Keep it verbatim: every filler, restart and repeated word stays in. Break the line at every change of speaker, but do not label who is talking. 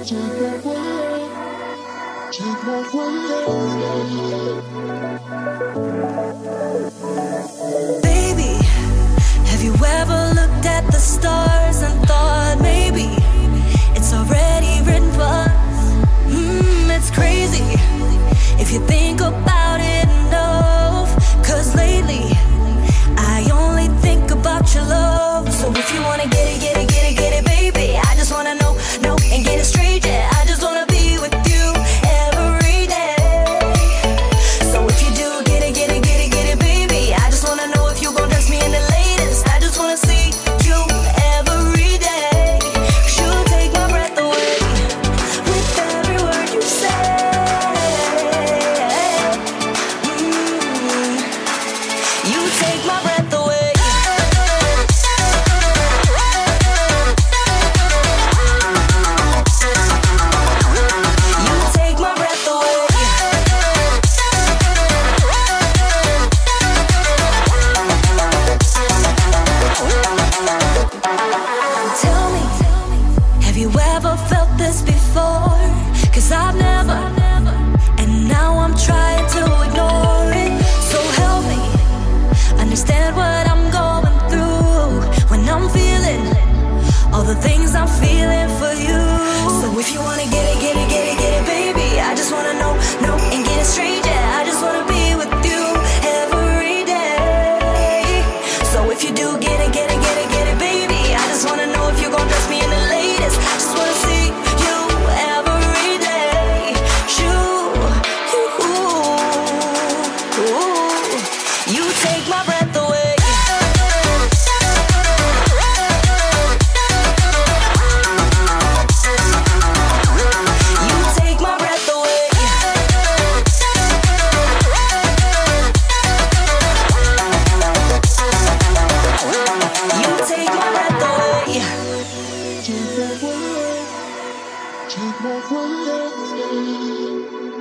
Baby, have you ever looked at the stars and thought maybe it's already written for us? Mmm, it's crazy if you think about it enough. Cause lately, I only think about your love. So if you wanna get it, get it, get it, get it, baby, I just wanna know, know, and get it straight, yeah. I just wanna be with you every day. So if you do get it, get it, get it, get it, baby, I just wanna know if you gon' dress me in the latest. I just wanna see you every day. You take my breath away with every word you say. Mm. You take my breath away. I've never, and now I'm trying to ignore it. So help me understand what I'm going through when I'm feeling all the things I'm feeling for you. So if you wanna get it, get it, get it, get it, baby, I just wanna know, know, and get it straight, yeah. I just wanna be with you every day. So if you do get it, get it, get it, get it, baby, I just wanna know if you gon' dress me in the latest. Just wanna see you every day. You, you, you take my breath away. You take my breath away. You take my breath away.
Take my breath away. Take my breath away.